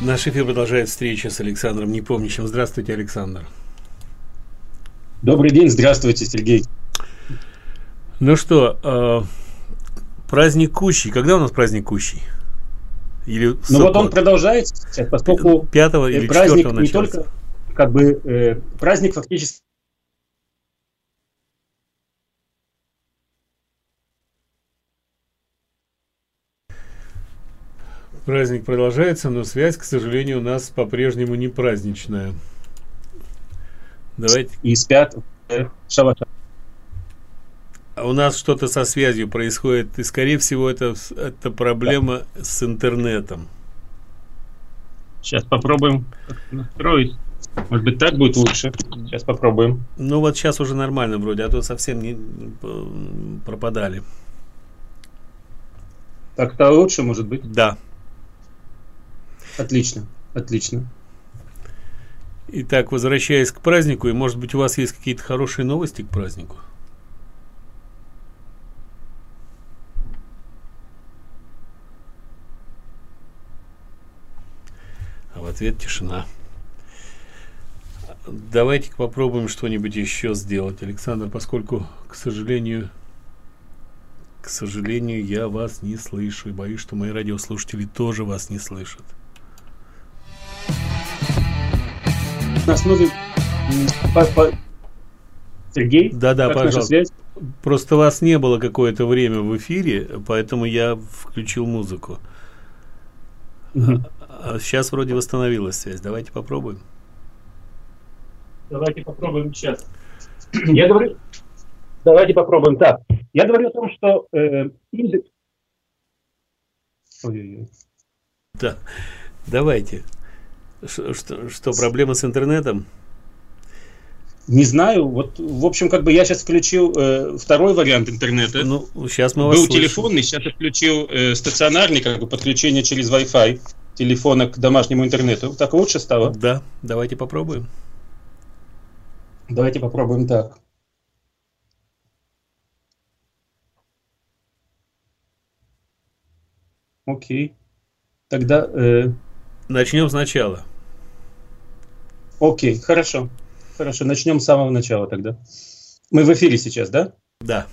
Наш эфир продолжает встреча с Александром Непомнящим. Здравствуйте, Александр. Добрый день, здравствуйте, Сергей. Ну что, праздник Кущи. Когда у нас праздник Кущи? Или ну вот он продолжается сейчас, поскольку 5 или 4 праздник не начался. только праздник фактически. Праздник продолжается, но связь, к сожалению, у нас по-прежнему не праздничная. Давайте. И спят шалаша. У нас что-то со связью происходит, и, скорее всего, это проблема с интернетом. Сейчас попробуем настроить. Может быть, так будет лучше. Сейчас попробуем. Ну вот сейчас уже нормально вроде, а то совсем не пропадали. Так стало лучше, может быть? Да. Отлично, отлично. Итак, возвращаясь к празднику, и, может быть, у вас есть какие-то хорошие новости к празднику? А в ответ тишина. Давайте попробуем что-нибудь еще сделать, Александр, поскольку, к сожалению, я вас не слышу, и боюсь, что мои радиослушатели тоже вас не слышат. На основе Сергей? Да, пожалуйста. Просто вас не было какое-то время в эфире, поэтому я включил музыку. А сейчас вроде восстановилась связь. Давайте попробуем. Давайте попробуем сейчас. Давайте попробуем так. Я говорю о том, что индекс. Да, давайте. Что, проблема с интернетом? Не знаю. Вот, в общем, я сейчас включил второй вариант интернета. Ну, сейчас мы вас Был слышим. телефонный, сейчас я включил стационарный, подключение через Wi-Fi телефона к домашнему интернету. Так лучше стало? Да, давайте попробуем. Давайте попробуем так. Окей. Тогда... Начнем сначала. Окей, хорошо. Хорошо, начнем с самого начала тогда. Мы в эфире сейчас, да? Да.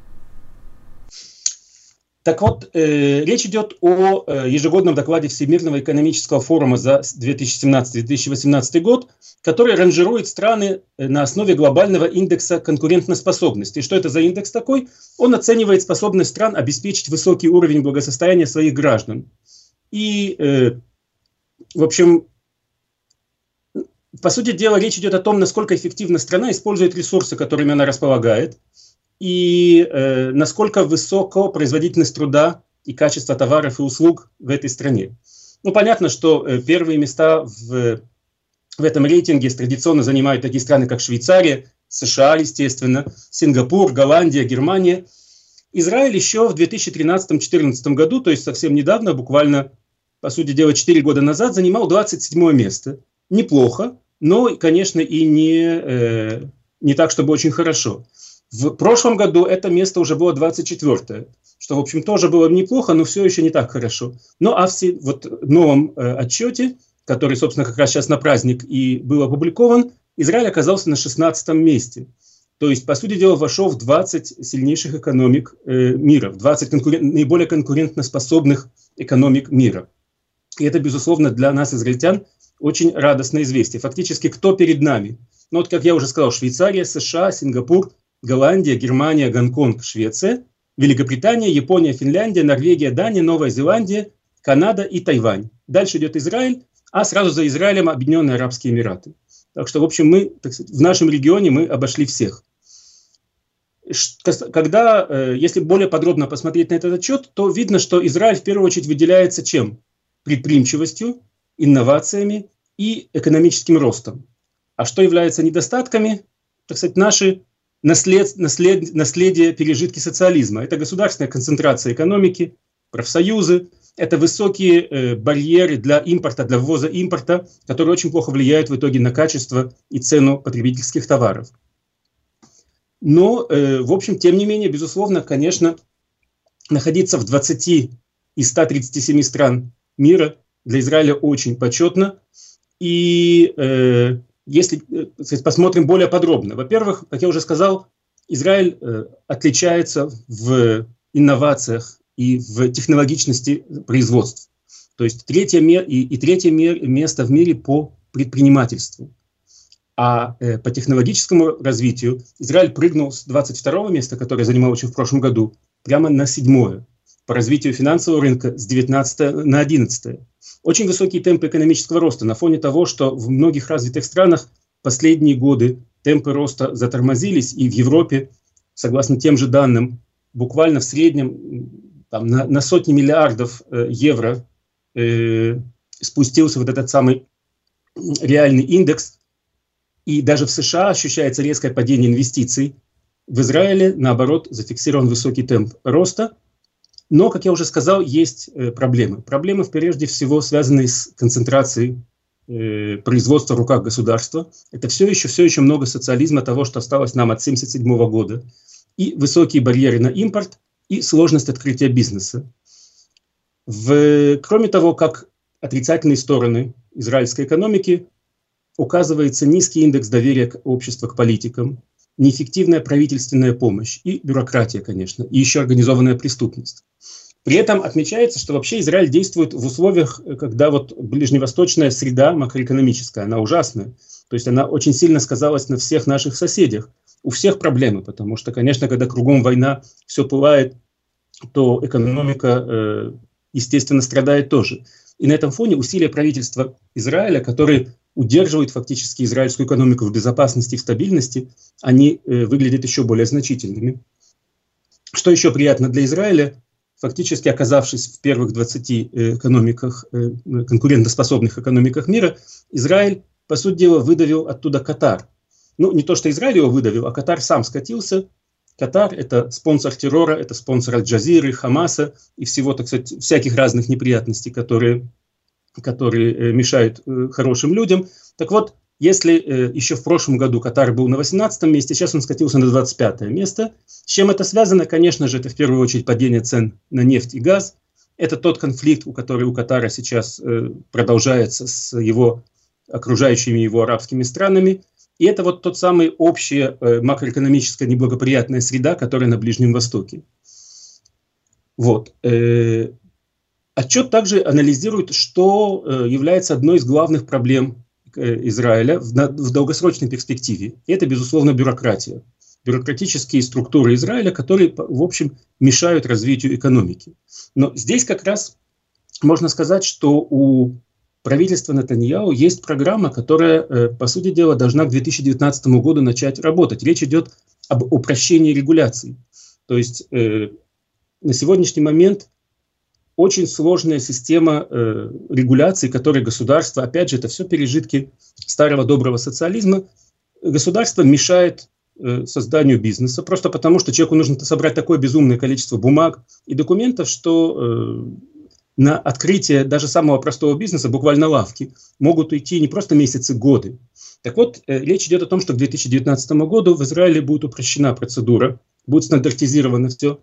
Так вот, речь идет о ежегодном докладе Всемирного экономического форума за 2017-2018 год, который ранжирует страны на основе глобального индекса конкурентоспособности. Что это за индекс такой? Он оценивает способность стран обеспечить высокий уровень благосостояния своих граждан. И, в общем, по сути дела, речь идет о том, насколько эффективно страна использует ресурсы, которыми она располагает, и насколько высока производительность труда и качество товаров и услуг в этой стране. Ну, понятно, что первые места в этом рейтинге традиционно занимают такие страны, как Швейцария, США, естественно, Сингапур, Голландия, Германия. Израиль еще в 2013-2014 году, то есть совсем недавно, буквально, по сути дела, 4 года назад, занимал 27 место. Неплохо, но, конечно, и не так, чтобы очень хорошо. В прошлом году это место уже было 24-е, что, в общем, тоже было неплохо, но все еще не так хорошо. Ну, а в новом отчете, который, собственно, как раз сейчас на праздник и был опубликован, Израиль оказался на 16-м месте. То есть, по сути дела, вошел в 20 сильнейших экономик мира, в 20 наиболее конкурентоспособных экономик мира. И это, безусловно, для нас, израильтян, очень радостное известие. Фактически, кто перед нами? Ну, вот, как я уже сказал, Швейцария, США, Сингапур, Голландия, Германия, Гонконг, Швеция, Великобритания, Япония, Финляндия, Норвегия, Дания, Новая Зеландия, Канада и Тайвань. Дальше идет Израиль, а сразу за Израилем Объединенные Арабские Эмираты. Так что, в общем, мы, так сказать, в нашем регионе мы обошли всех. Если более подробно посмотреть на этот отчет, то видно, что Израиль в первую очередь выделяется чем? Предприимчивостью, инновациями и экономическим ростом. А что является недостатками? Так сказать, наши наследие, пережитки социализма. Это государственная концентрация экономики, профсоюзы, это высокие барьеры для импорта, для ввоза импорта, которые очень плохо влияют в итоге на качество и цену потребительских товаров. Но, в общем, тем не менее, безусловно, конечно, находиться в 20 из 137 стран мира для Израиля очень почетно. И если посмотрим более подробно, во-первых, как я уже сказал, Израиль отличается в инновациях и в технологичности производств. То есть третье место в мире по предпринимательству. А по технологическому развитию Израиль прыгнул с 22 места, которое занимал еще в прошлом году, прямо на 7. По развитию финансового рынка с 19 на 11. Очень высокие темпы экономического роста на фоне того, что в многих развитых странах последние годы темпы роста затормозились, и в Европе, согласно тем же данным, буквально в среднем там, на сотни миллиардов евро спустился вот этот самый реальный индекс, и даже в США ощущается резкое падение инвестиций. В Израиле, наоборот, зафиксирован высокий темп роста. Но, как я уже сказал, есть проблемы. Проблемы, прежде всего, связанные с концентрацией производства в руках государства. Это все еще много социализма, того, что осталось нам от 1977 года. И высокие барьеры на импорт, и сложность открытия бизнеса. Кроме того, как отрицательные стороны израильской экономики, указывается низкий индекс доверия общества к политикам, неэффективная правительственная помощь и бюрократия, конечно, и еще организованная преступность. При этом отмечается, что вообще Израиль действует в условиях, когда вот ближневосточная среда макроэкономическая, она ужасная. То есть она очень сильно сказалась на всех наших соседях. У всех проблемы, потому что, конечно, когда кругом война, все пылает, то экономика, естественно, страдает тоже. И на этом фоне усилия правительства Израиля, которые удерживают фактически израильскую экономику в безопасности и в стабильности, они выглядят еще более значительными. Что еще приятно для Израиля? Фактически оказавшись в первых 20 экономиках, конкурентоспособных экономиках мира, Израиль, по сути дела, выдавил оттуда Катар. Ну, не то, что Израиль его выдавил, а Катар сам скатился. Катар – это спонсор террора, это спонсор Аль-Джазиры, Хамаса и всего, так сказать, всяких разных неприятностей, которые мешают хорошим людям. Так вот, если еще в прошлом году Катар был на 18 месте, сейчас он скатился на 25 место. С чем это связано? Конечно же, это в первую очередь падение цен на нефть и газ. Это тот конфликт, который у Катара сейчас продолжается с его окружающими его арабскими странами. И это вот тот самый общая макроэкономическая неблагоприятная среда, которая на Ближнем Востоке. Вот. Отчет также анализирует, что является одной из главных проблем Израиля в долгосрочной перспективе. И это, безусловно, бюрократия. Бюрократические структуры Израиля, которые, в общем, мешают развитию экономики. Но здесь как раз можно сказать, что у правительства Нетаньяху есть программа, которая, по сути дела, должна к 2019 году начать работать. Речь идет об упрощении регуляций. То есть на сегодняшний момент очень сложная система регуляций, которые государство, опять же, это все пережитки старого доброго социализма, государство мешает созданию бизнеса, просто потому что человеку нужно собрать такое безумное количество бумаг и документов, что на открытие даже самого простого бизнеса, буквально лавки, могут уйти не просто месяцы, годы. Так вот, речь идет о том, что к 2019 году в Израиле будет упрощена процедура, будет стандартизировано все.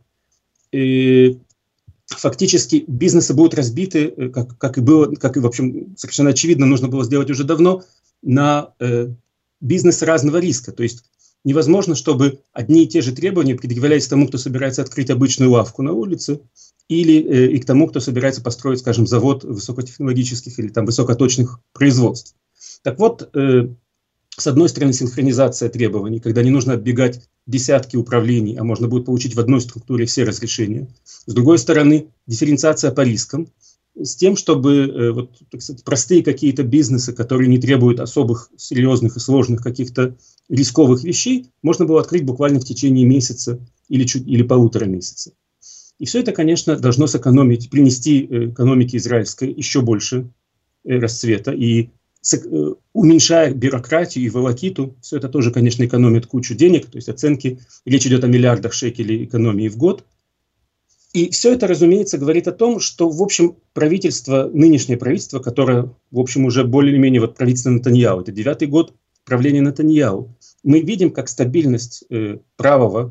И фактически бизнесы будут разбиты, как и в общем, совершенно очевидно, нужно было сделать уже давно, на бизнесы разного риска. То есть невозможно, чтобы одни и те же требования предъявлялись тому, кто собирается открыть обычную лавку на улице, или и к тому, кто собирается построить, скажем, завод высокотехнологических или там высокоточных производств. Так вот, с одной стороны, синхронизация требований, когда не нужно оббегать десятки управлений, а можно будет получить в одной структуре все разрешения. С другой стороны, дифференциация по рискам, с тем, чтобы вот, так сказать, простые какие-то бизнесы, которые не требуют особых серьезных и сложных каких-то рисковых вещей, можно было открыть буквально в течение месяца или полутора месяца. И все это, конечно, должно сэкономить, принести экономике израильской еще больше расцвета. И уменьшая бюрократию и волокиту, все это тоже, конечно, экономит кучу денег, то есть оценки, речь идет о миллиардах шекелей экономии в год. И все это, разумеется, говорит о том, что, в общем, правительство, нынешнее правительство, которое, в общем, уже более-менее вот правительство Нетаньяху, это 9-й год правления Нетаньяху, мы видим, как стабильность правого,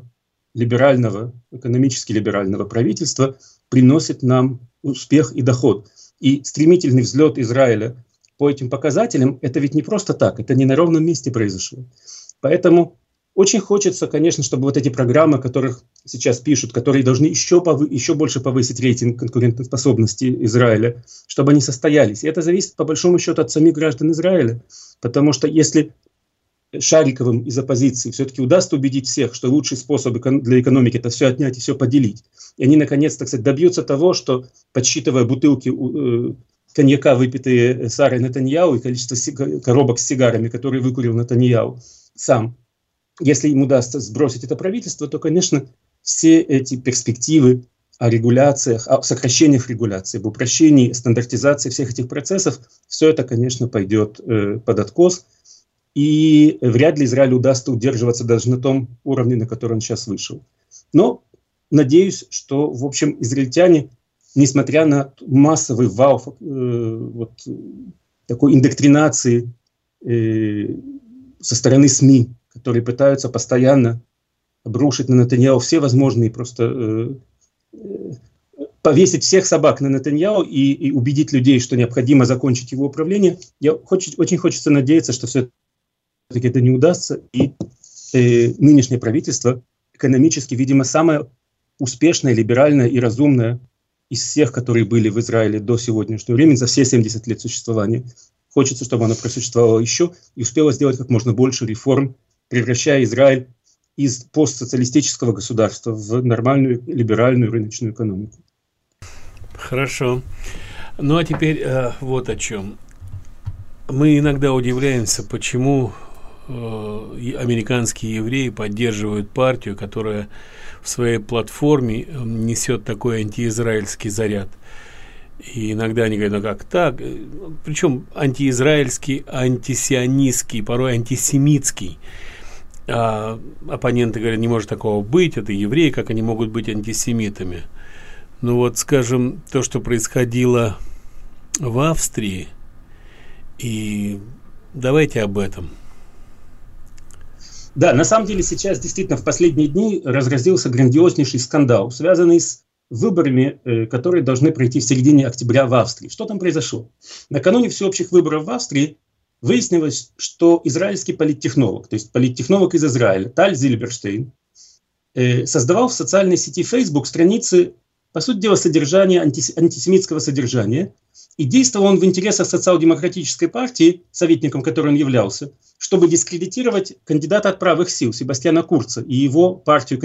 либерального, экономически либерального правительства приносит нам успех и доход. И стремительный взлет Израиля по этим показателям, это ведь не просто так, это не на ровном месте произошло. Поэтому очень хочется, конечно, чтобы вот эти программы, о которых сейчас пишут, которые должны еще больше повысить рейтинг конкурентоспособности Израиля, чтобы они состоялись. И это зависит, по большому счету, от самих граждан Израиля. Потому что если Шариковым из оппозиции все-таки удастся убедить всех, что лучший способ для экономики – это все отнять и все поделить, и они, наконец, так сказать, добьются того, что, подсчитывая бутылки коньяка, выпитые Сарой Нетаньяху, и количество коробок с сигарами, которые выкурил Нетаньяху сам, если им удастся сбросить это правительство, то, конечно, все эти перспективы о регуляциях, о сокращениях регуляции, об упрощении, стандартизации всех этих процессов, все это, конечно, пойдет под откос. И вряд ли Израилю удастся удерживаться даже на том уровне, на который он сейчас вышел. Но надеюсь, что, в общем, израильтяне, несмотря на массовый вал такой индоктринации со стороны СМИ, которые пытаются постоянно обрушить на Нетаньяху все возможные, просто повесить всех собак на Нетаньяху и убедить людей, что необходимо закончить его управление, очень хочется надеяться, что все это не удастся, и нынешнее правительство экономически, видимо, самое успешное, либеральное и разумное из всех, которые были в Израиле до сегодняшнего времени, за все 70 лет существования. Хочется, чтобы оно просуществовало еще и успело сделать как можно больше реформ, превращая Израиль из постсоциалистического государства в нормальную, либеральную рыночную экономику. Хорошо. Ну а теперь вот о чем. Мы иногда удивляемся, почему американские евреи поддерживают партию, которая в своей платформе несет такой антиизраильский заряд. И иногда они говорят, ну как так? Причем антиизраильский, антисионистский, порой антисемитский. А оппоненты говорят, не может такого быть, это евреи, как они могут быть антисемитами? Ну вот, скажем, то, что происходило в Австрии, и давайте об этом. Да, на самом деле сейчас действительно в последние дни разразился грандиознейший скандал, связанный с выборами, которые должны пройти в середине октября в Австрии. Что там произошло? Накануне всеобщих выборов в Австрии выяснилось, что израильский политтехнолог, то есть политтехнолог из Израиля, Таль Зильберштейн, создавал в социальной сети Facebook страницы, по сути дела, содержания, антисемитского содержания, и действовал он в интересах социал-демократической партии, советником которой он являлся, чтобы дискредитировать кандидата от правых сил Себастьяна Курца и его партию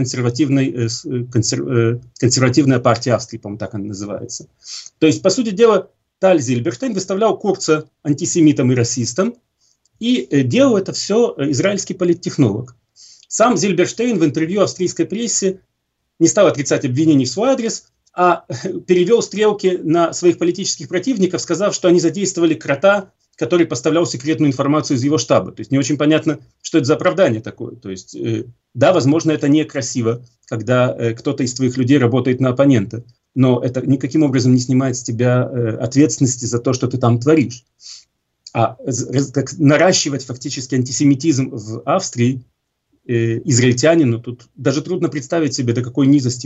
консервативная партия Австрии, по-моему, так она называется. То есть, по сути дела, Таль Зильберштейн выставлял Курца антисемитом и расистом, и делал это все израильский политтехнолог. Сам Зильберштейн в интервью австрийской прессе не стал отрицать обвинений в свой адрес, а перевел стрелки на своих политических противников, сказав, что они задействовали крота, который поставлял секретную информацию из его штаба. То есть не очень понятно, что это за оправдание такое. То есть, да, возможно, это некрасиво, когда кто-то из твоих людей работает на оппонента, но это никаким образом не снимает с тебя ответственности за то, что ты там творишь. А наращивать фактически антисемитизм в Австрии израильтянину, тут даже трудно представить себе, до какой низости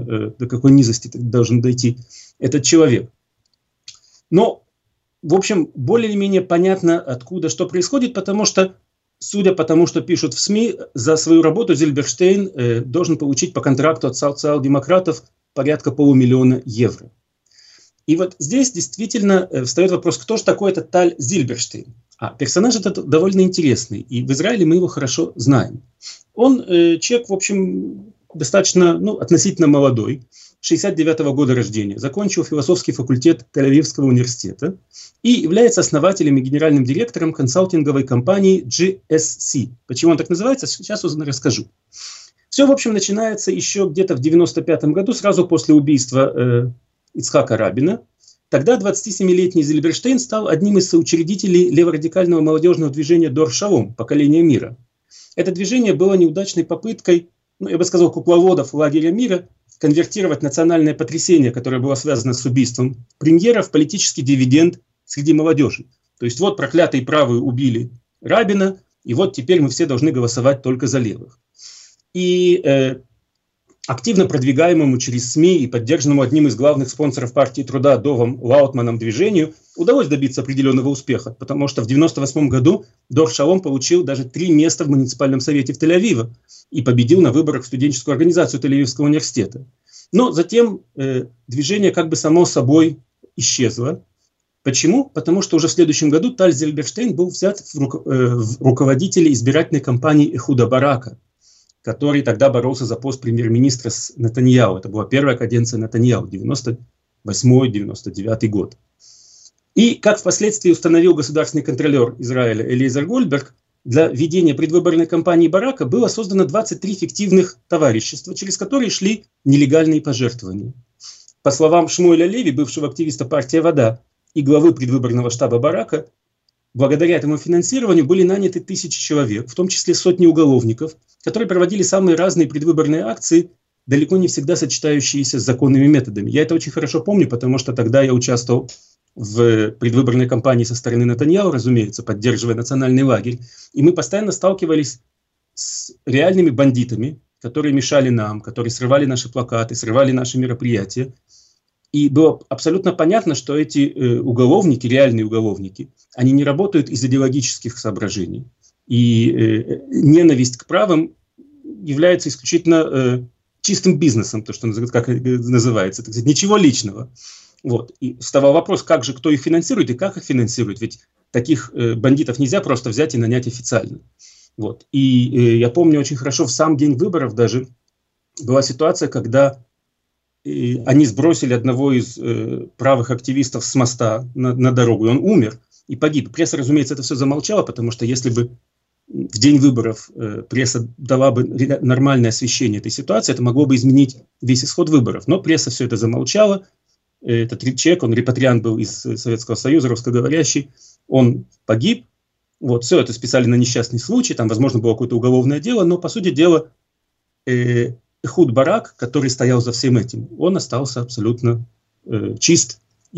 должен дойти этот человек. Но, в общем, более-менее понятно, откуда что происходит, потому что, судя по тому, что пишут в СМИ, за свою работу Зильберштейн должен получить по контракту от социал-демократов порядка 500 000 евро. И вот здесь действительно встает вопрос, кто же такой этот Таль Зильберштейн? Персонаж этот довольно интересный, и в Израиле мы его хорошо знаем. Он человек, в общем, достаточно, относительно молодой, 69-го года рождения, закончил философский факультет Тель-Авивского университета и является основателем и генеральным директором консалтинговой компании GSC. Почему он так называется, сейчас расскажу. Все, в общем, начинается еще где-то в 95-м году, сразу после убийства Ицхака Рабина. Тогда 27-летний Зильберштейн стал одним из соучредителей леворадикального молодежного движения Дор Шалом, поколение мира. Это движение было неудачной попыткой, я бы сказал, кукловодов лагеря мира конвертировать национальное потрясение, которое было связано с убийством премьера, в политический дивиденд среди молодежи. То есть вот проклятые правые убили Рабина, и вот теперь мы все должны голосовать только за левых. И активно продвигаемому через СМИ и поддержанному одним из главных спонсоров партии труда Довом Лаутманом движению удалось добиться определенного успеха, потому что в 1998 году Дор Шалом получил даже 3 места в муниципальном совете в Тель-Авиве и победил на выборах в студенческую организацию Тель-Авивского университета. Но затем движение как бы само собой исчезло. Почему? Потому что уже в следующем году Таль Зильберштейн был взят в руководители избирательной кампании Эхуда Барака, который тогда боролся за пост премьер-министра с Нетаньяху. Это была первая каденция Нетаньяху, 98-99 год. И, как впоследствии установил государственный контролер Израиля Элиэзер Гольдберг, для ведения предвыборной кампании Барака было создано 23 фиктивных товарищества, через которые шли нелегальные пожертвования. По словам Шмуэля Леви, бывшего активиста партии «Вода» и главы предвыборного штаба Барака, благодаря этому финансированию были наняты 1000 человек, в том числе сотни уголовников, которые проводили самые разные предвыборные акции, далеко не всегда сочетающиеся с законными методами. Я это очень хорошо помню, потому что тогда я участвовал в предвыборной кампании со стороны Нетаньяху, разумеется, поддерживая национальный лагерь. И мы постоянно сталкивались с реальными бандитами, которые мешали нам, которые срывали наши плакаты, срывали наши мероприятия. И было абсолютно понятно, что эти уголовники, реальные уголовники, они не работают из идеологических соображений. И ненависть к правым является исключительно чистым бизнесом, то, что как называется, так сказать, ничего личного. Вот. И вставал вопрос, как же, кто их финансирует и как их финансирует, ведь таких бандитов нельзя просто взять и нанять официально. Вот. И я помню очень хорошо, в сам день выборов даже была ситуация, когда они сбросили одного из правых активистов с моста на дорогу, и он умер и погиб. Пресса, разумеется, это все замолчала, потому что если бы в день выборов пресса дала бы нормальное освещение этой ситуации, это могло бы изменить весь исход выборов. Но пресса все это замолчала. Этот человек, он репатриант был из Советского Союза, русскоговорящий, он погиб. Вот, все это списали на несчастный случай, там, возможно, было какое-то уголовное дело, но, по сути дела, Эхуд Барак, который стоял за всем этим, он остался абсолютно чист,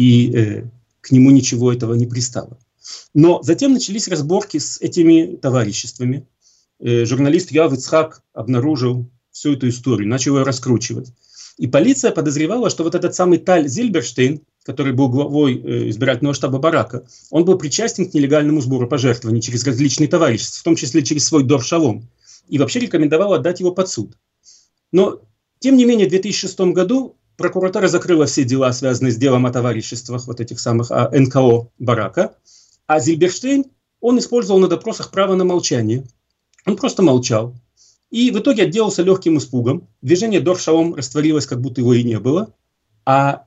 и к нему ничего этого не пристало. Но затем начались разборки с этими товариществами. Журналист Йоав Ицхак обнаружил всю эту историю, начал ее раскручивать. И полиция подозревала, что вот этот самый Таль Зильберштейн, который был главой избирательного штаба Барака, он был причастен к нелегальному сбору пожертвований через различные товарищества, в том числе через свой Дор Шалом. И вообще рекомендовал отдать его под суд. Но, тем не менее, в 2006 году прокуратура закрыла все дела, связанные с делом о товариществах, вот этих самых НКО Барака. А Зильберштейн, он использовал на допросах право на молчание. Он просто молчал. И в итоге отделался легким испугом. Движение Дор Шалом растворилось, как будто его и не было. А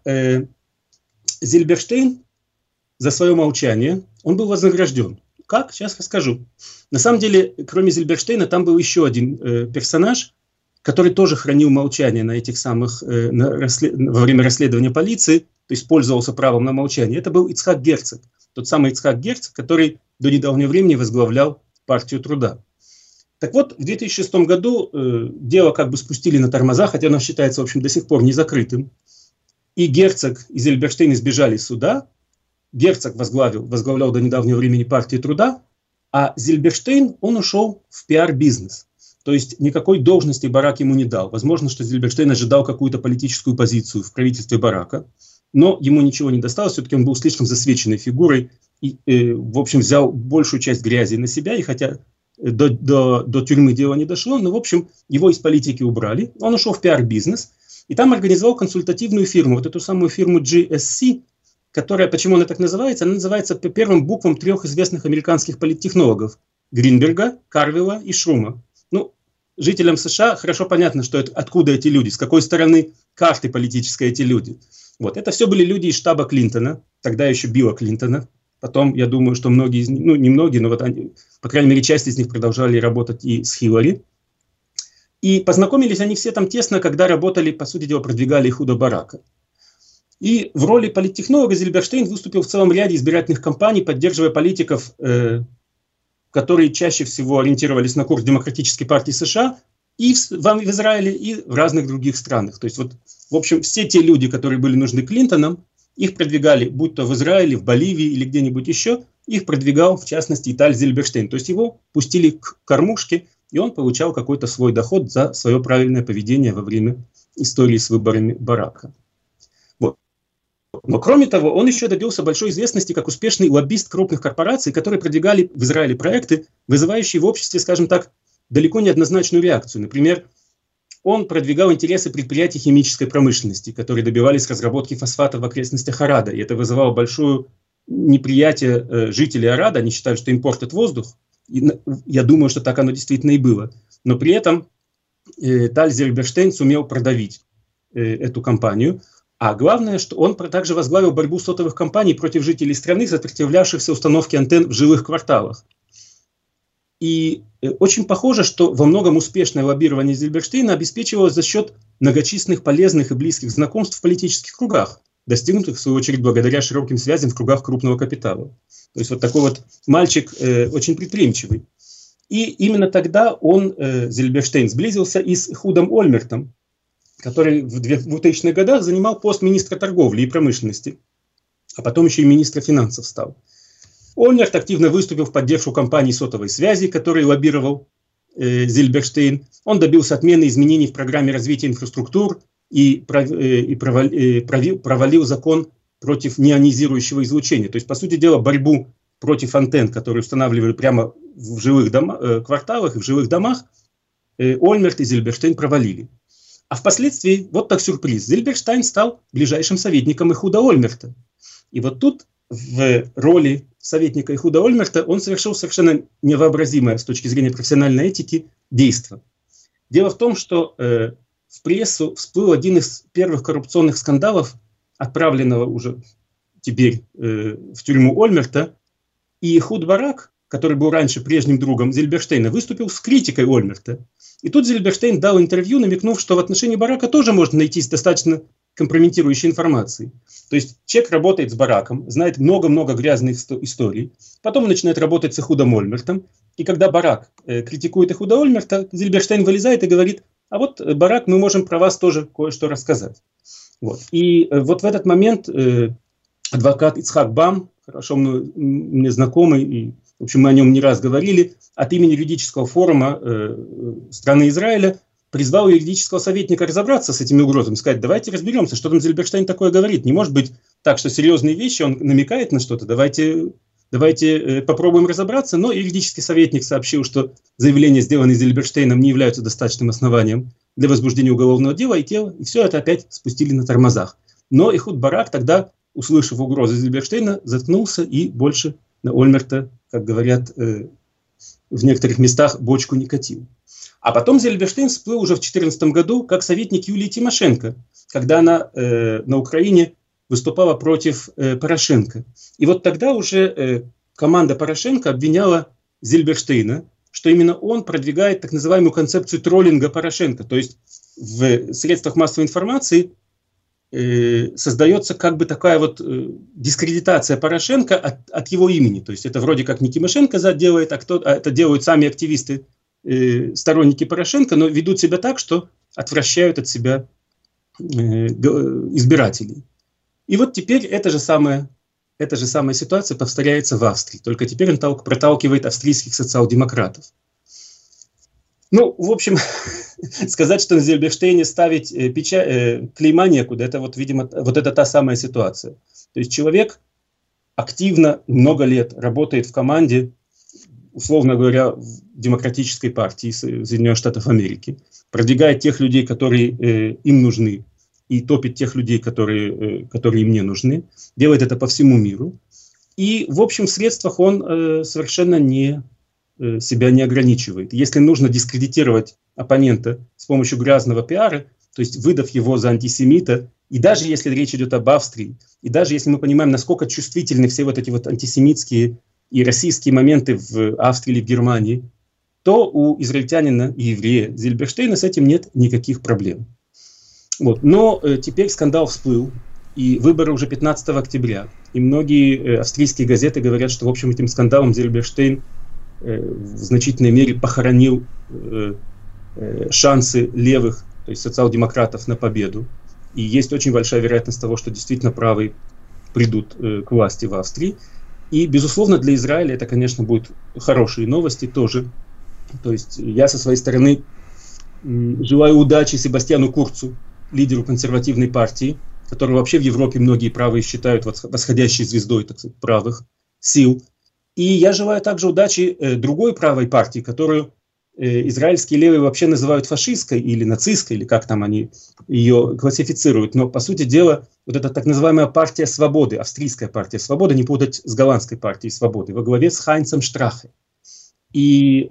Зильберштейн за свое молчание, он был вознагражден. Как? Сейчас расскажу. На самом деле, кроме Зильберштейна, там был еще один персонаж, который тоже хранил молчание на этих самых, во время расследования полиции, то есть пользовался правом на молчание. Это был Ицхак Герцог. Тот самый Ицхак Герцог, который до недавнего времени возглавлял партию труда. Так вот, в 2006 году дело как бы спустили на тормоза, хотя оно считается, в общем, до сих пор не закрытым. И Герцог и Зильберштейн избежали суда. Герцог возглавлял до недавнего времени партию труда, а Зильберштейн, он ушел в пиар-бизнес. То есть никакой должности Барак ему не дал. Возможно, что Зильберштейн ожидал какую-то политическую позицию в правительстве Барака, но ему ничего не досталось, все-таки он был слишком засвеченной фигурой и, в общем, взял большую часть грязи на себя, и хотя до тюрьмы дело не дошло, но, в общем, его из политики убрали, он ушел в пиар-бизнес, и там организовал консультативную фирму, вот эту самую фирму GSC, которая, почему она так называется? Она называется по первым буквам 3 известных американских политтехнологов: Гринберга, Карвилла и Шрума. Ну, жителям США хорошо понятно, что откуда эти люди, с какой стороны карты политической эти люди. Вот, это все были люди из штаба Клинтона, тогда еще Билла Клинтона. Потом, я думаю, что многие из них, ну, не многие, но вот они, по крайней мере, часть из них продолжали работать и с Хиллари. И познакомились они все там тесно, когда работали, по сути дела, продвигали Эхуда Барака. И в роли политтехнолога Зильберштейн выступил в целом ряде избирательных кампаний, поддерживая политиков, которые чаще всего ориентировались на курс Демократической партии США и в Израиле, и в разных других странах. То есть, вот, в общем, все те люди, которые были нужны Клинтонам, их продвигали, будь то в Израиле, в Боливии или где-нибудь еще, их продвигал, в частности, и Таль Зильберштейн. То есть его пустили к кормушке, и он получал какой-то свой доход за свое правильное поведение во время истории с выборами Барака. Вот. Но кроме того, он еще добился большой известности как успешный лоббист крупных корпораций, которые продвигали в Израиле проекты, вызывающие в обществе, скажем так, далеко не однозначную реакцию. Например, он продвигал интересы предприятий химической промышленности, которые добивались разработки фосфата в окрестностях Арада, и это вызывало большое неприятие жителей Арада. Они считали, что им портят воздух. И я думаю, что так оно действительно и было. Но при этом Таль Зильберштейн сумел продавить эту компанию. А главное, что он также возглавил борьбу сотовых компаний против жителей страны, сопротивлявшихся установке антенн в жилых кварталах. И очень похоже, что во многом успешное лоббирование Зильберштейна обеспечивалось за счет многочисленных полезных и близких знакомств в политических кругах, достигнутых, в свою очередь, благодаря широким связям в кругах крупного капитала. То есть вот такой вот мальчик очень предприимчивый. И именно тогда он, Зильберштейн, сблизился и с Эхудом Ольмертом, который в 2000-х годах занимал пост министра торговли и промышленности, а потом еще и министра финансов стал. Ольмерт активно выступил в поддержку компаний сотовой связи, которые лоббировал Зильберштейн. Он добился отмены изменений в программе развития инфраструктур и провалил закон против неонизирующего излучения. То есть, по сути дела, борьбу против антенн, которые устанавливали прямо в жилых кварталах и в жилых домах, Ольмерт и Зильберштейн провалили. А впоследствии, вот так сюрприз, Зильберштейн стал ближайшим советником Эхуда Ольмерта. И вот тут в роли советника Эхуда Ольмерта он совершил совершенно невообразимое с точки зрения профессиональной этики действие. Дело в том, что в прессу всплыл один из первых коррупционных скандалов, отправленного уже теперь в тюрьму Ольмерта, и Эхуд Барак, который был раньше прежним другом Зильберштейна, выступил с критикой Ольмерта. И тут Зильберштейн дал интервью, намекнув, что в отношении Барака тоже можно найти достаточно компрометирующей информации. То есть человек работает с Бараком, знает много-много грязных историй, потом начинает работать с Эхудом Ольмертом, и когда Барак критикует Эхуда Ольмерта, Зильберштейн вылезает и говорит: а вот, Барак, мы можем про вас тоже кое-что рассказать. Вот. И вот в этот момент адвокат Ицхак Бам, хорошо мне знакомый, и, в общем, мы о нем не раз говорили, от имени юридического форума страны Израиля призвал юридического советника разобраться с этими угрозами, сказать: давайте разберемся, что там Зильберштейн такое говорит. Не может быть так, что серьезные вещи, он намекает на что-то, давайте попробуем разобраться. Но юридический советник сообщил, что заявления, сделанные Зильберштейном, не являются достаточным основанием для возбуждения уголовного дела, и все это опять спустили на тормозах. Но Эхуд Барак тогда, услышав угрозы Зильберштейна, заткнулся и больше на Ольмерта, как говорят в некоторых местах, бочку не катил. А потом Зильберштейн всплыл уже в 2014 году как советник Юлии Тимошенко, когда она на Украине выступала против Порошенко. И вот тогда уже команда Порошенко обвиняла Зильберштейна, что именно он продвигает так называемую концепцию троллинга Порошенко. То есть в средствах массовой информации создается как бы такая вот дискредитация Порошенко от его имени. То есть это вроде как не Тимошенко делает, а это делают сами активисты, сторонники Порошенко, но ведут себя так, что отвращают от себя избирателей. И вот теперь эта же самая ситуация повторяется в Австрии, только теперь он проталкивает австрийских социал-демократов. Ну, в общем, сказать, что на Зильберштейне ставить клейма некуда, это вот, видимо, вот это та самая ситуация. То есть человек активно много лет работает в команде, условно говоря, в демократической партии Соединенных Штатов Америки, продвигает тех людей, которые им нужны, и топит тех людей, которые им не нужны, делает это по всему миру. И, в общем, в средствах он совершенно себя не ограничивает. Если нужно дискредитировать оппонента с помощью грязного пиара, то есть выдав его за антисемита, и даже если речь идет об Австрии, и даже если мы понимаем, насколько чувствительны все вот эти вот антисемитские и российские моменты в Австрии или в Германии, то у израильтянина и еврея Зильберштейна с этим нет никаких проблем. Вот. Но теперь скандал всплыл, и выборы уже 15 октября. И многие австрийские газеты говорят, что, в общем, этим скандалом Зильберштейн в значительной мере похоронил шансы левых, то есть социал-демократов, на победу. И есть очень большая вероятность того, что действительно правые придут к власти в Австрии. И, безусловно, для Израиля это, конечно, будут хорошие новости тоже, То есть я со своей стороны желаю удачи Себастьяну Курцу, лидеру консервативной партии, которую вообще в Европе многие правые считают восходящей звездой, так сказать, правых сил. И я желаю также удачи другой правой партии, которую израильские левые вообще называют фашистской или нацистской, или как там они ее классифицируют. Но, по сути дела, вот эта так называемая партия свободы, австрийская партия свободы, не путать с голландской партией свободы, во главе с Хайнцем Штрахе. И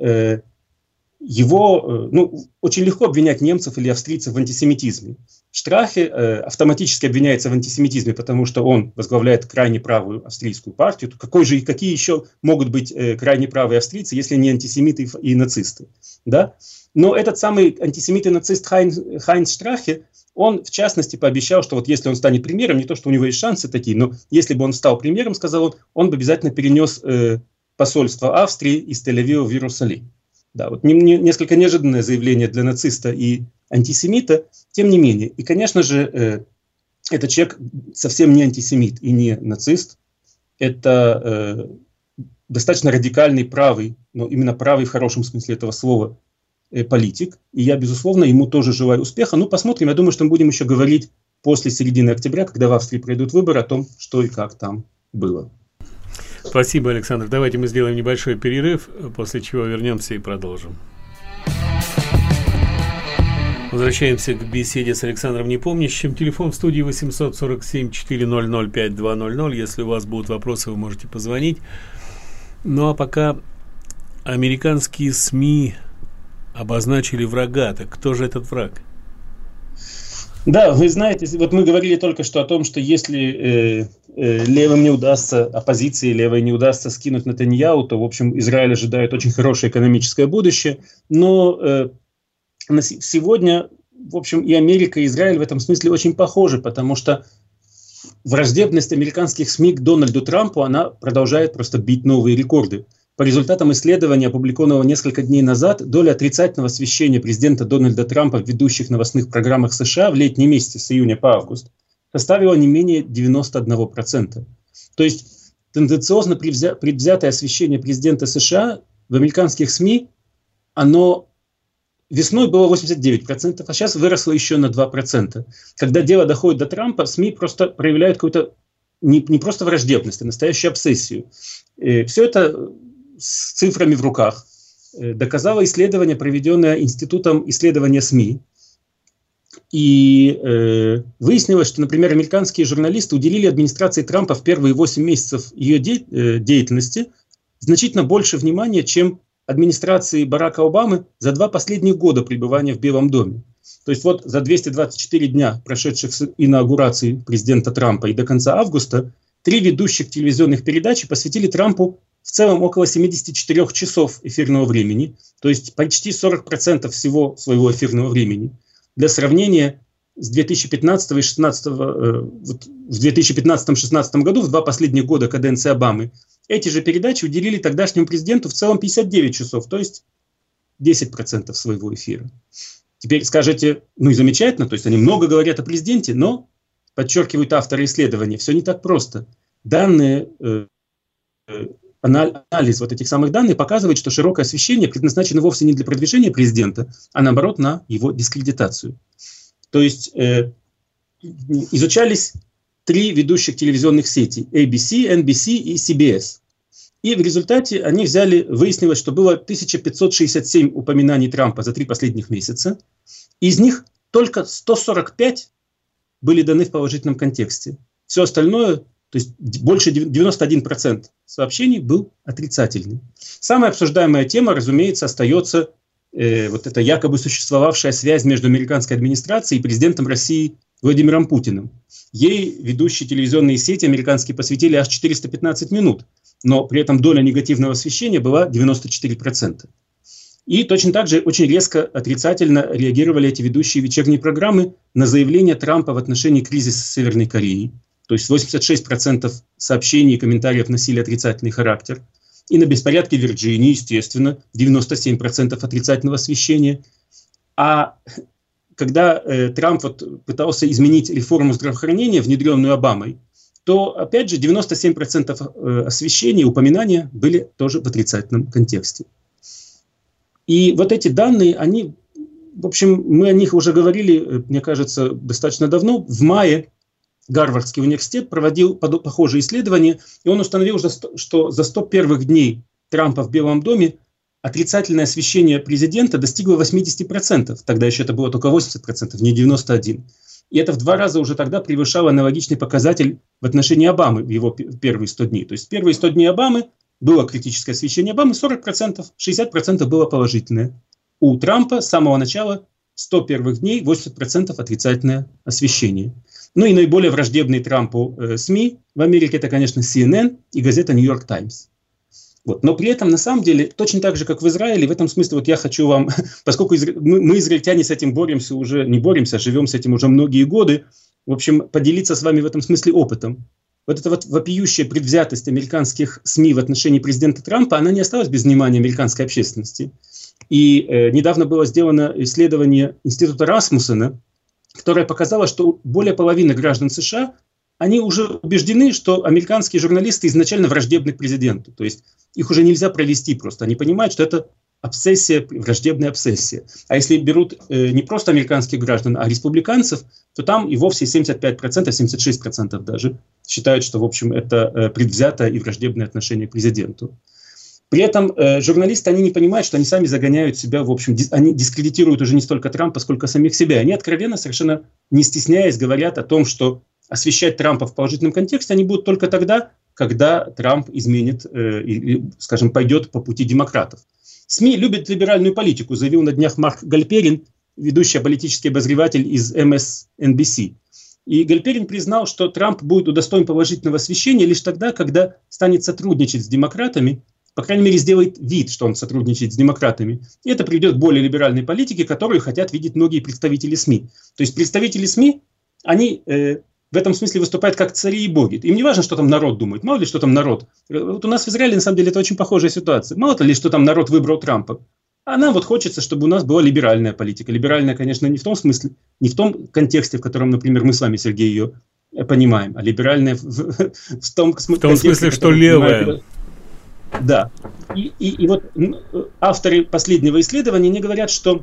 его, очень легко обвинять немцев или австрийцев в антисемитизме. Штрахе автоматически обвиняется в антисемитизме, потому что он возглавляет крайне правую австрийскую партию. Какие еще могут быть крайне правые австрийцы, если не антисемиты и нацисты? Да? Но этот самый антисемит и нацист Хайнц Штрахе, он в частности пообещал, что вот если он станет премьером, не то что у него есть шансы такие, но если бы он стал премьером, сказал он бы обязательно перенес посольство Австрии из Тель-Авива в Иерусалим. Да, вот несколько неожиданное заявление для нациста и антисемита, тем не менее. И, конечно же, этот человек совсем не антисемит и не нацист. Это достаточно радикальный правый, но именно правый в хорошем смысле этого слова, политик. И я, безусловно, ему тоже желаю успеха. Ну, посмотрим. Я думаю, что мы будем еще говорить после середины октября, когда в Австрии пройдут выборы, о том, что и как там было. Спасибо, Александр. Давайте мы сделаем небольшой перерыв, после чего вернемся и продолжим. Возвращаемся к беседе с Александром Непомнящим. Телефон в студии 847-400-5200. Если у вас будут вопросы, вы можете позвонить. Ну а пока американские СМИ обозначили врага. Так кто же этот враг? Да, вы знаете, вот мы говорили только что о том, что если левым не удастся, оппозиции левой не удастся скинуть Нетаньяху, то, в общем, Израиль ожидает очень хорошее экономическое будущее. Но сегодня, в общем, и Америка, и Израиль в этом смысле очень похожи, потому что враждебность американских СМИ к Дональду Трампу, она продолжает просто бить новые рекорды. По результатам исследования, опубликованного несколько дней назад, доля отрицательного освещения президента Дональда Трампа в ведущих новостных программах США в летние месяцы с июня по август составила не менее 91%. То есть тенденциозно предвзятое освещение президента США в американских СМИ, оно весной было 89%, а сейчас выросло еще на 2%. Когда дело доходит до Трампа, СМИ просто проявляют какую-то не просто враждебность, а настоящую обсессию. Все это с цифрами в руках доказало исследование, проведенное Институтом исследования СМИ. И выяснилось, что, например, американские журналисты уделили администрации Трампа в первые 8 месяцев ее деятельности значительно больше внимания, чем администрации Барака Обамы за 2 последних года пребывания в Белом доме. То есть вот за 224 дня, прошедших с инаугурации президента Трампа и до конца августа, 3 ведущих телевизионных передачи посвятили Трампу в целом около 74 часов эфирного времени, то есть почти 40% всего своего эфирного времени. Для сравнения, с 2015 и 2016, в 2015-2016 году, в 2 последних года каденции Обамы, эти же передачи уделили тогдашнему президенту в целом 59 часов, то есть 10% своего эфира. Теперь скажете, ну и замечательно, то есть они много говорят о президенте, но, подчеркивают авторы исследования, все не так просто. Данные, анализ вот этих самых данных показывает, что широкое освещение предназначено вовсе не для продвижения президента, а наоборот на его дискредитацию. То есть изучались 3 ведущих телевизионных сети: ABC, NBC и CBS. И в результате они выяснилось, что было 1567 упоминаний Трампа за 3 последних месяца. Из них только 145 были даны в положительном контексте. Все остальное, то есть больше 91% сообщений был отрицательный. Самая обсуждаемая тема, разумеется, остается вот эта якобы существовавшая связь между американской администрацией и президентом России Владимиром Путиным. Ей ведущие телевизионные сети американские посвятили аж 415 минут, но при этом доля негативного освещения была 94%. И точно так же очень резко отрицательно реагировали эти ведущие вечерние программы на заявление Трампа в отношении кризиса Северной Кореи. То есть 86% сообщений и комментариев носили отрицательный характер. И на беспорядки в Вирджинии, естественно, 97% отрицательного освещения. А когда Трамп пытался изменить реформу здравоохранения, внедренную Обамой, то, опять же, 97% освещения и упоминания были тоже в отрицательном контексте. И вот эти данные, они, в общем, мы о них уже говорили, мне кажется, достаточно давно. В мае Гарвардский университет проводил похожие исследования, и он установил, что за 100 первых дней Трампа в Белом доме отрицательное освещение президента достигло 80%. Тогда еще это было только 80%, не 91%. И это в 2 раза уже тогда превышало аналогичный показатель в отношении Обамы в его первые 100 дней. То есть первые 100 дней Обамы было критическое освещение Обамы 40%, 60% было положительное. У Трампа с самого начала 100 первых дней 80% отрицательное освещение. Ну и наиболее враждебные Трампу СМИ в Америке это, конечно, CNN и газета New York Times. Вот. Но при этом, на самом деле, точно так же, как в Израиле, в этом смысле вот я хочу вам, поскольку мы, израильтяне, с этим боремся уже, не боремся, а живем с этим уже многие годы, в общем, поделиться с вами в этом смысле опытом. Вот эта вот вопиющая предвзятость американских СМИ в отношении президента Трампа, она не осталась без внимания американской общественности. И недавно было сделано исследование Института Расмуссена, которое показало, что более половины граждан США, они уже убеждены, что американские журналисты изначально враждебны к президенту. То есть их уже нельзя провести просто. Они понимают, что это обсессия, враждебная обсессия. А если берут не просто американских граждан, а республиканцев, то там и вовсе 75%, 76% даже считают, что, в общем, это предвзятое и враждебное отношение к президенту. При этом журналисты, они не понимают, что они сами загоняют себя, в общем, они дискредитируют уже не столько Трампа, сколько самих себя. Они откровенно, совершенно не стесняясь, говорят о том, что освещать Трампа в положительном контексте они будут только тогда, когда Трамп изменит, скажем, пойдет по пути демократов. СМИ любят либеральную политику, заявил на днях Марк Гальперин, ведущий политический обозреватель из MSNBC. И Гальперин признал, что Трамп будет удостоен положительного освещения лишь тогда, когда станет сотрудничать с демократами, по крайней мере, сделает вид, что он сотрудничает с демократами. И это приведет к более либеральной политике, которую хотят видеть многие представители СМИ. То есть представители СМИ, они в этом смысле выступают как цари и боги. Им не важно, что там народ думает. Мало ли, что там народ. Вот у нас в Израиле, на самом деле, это очень похожая ситуация. Мало ли, что там народ выбрал Трампа. А нам вот хочется, чтобы у нас была либеральная политика. Либеральная, конечно, не в том смысле, не в том контексте, в котором, например, мы с вами, Сергей, ее понимаем, а либеральная в том смысле, что левая. Да. И вот авторы последнего исследования, они говорят, что